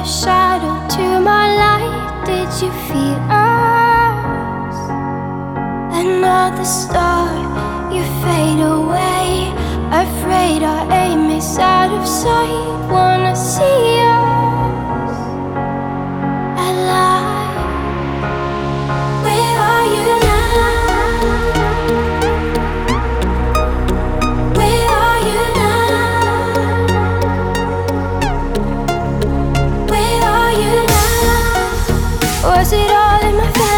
the shadow to my light. Did you feel us? Another star, you fade away. Afraid our aim is out of sight. Wanna see us alive. Where are you now? Where are you now? Where are you now? Was it all in my face?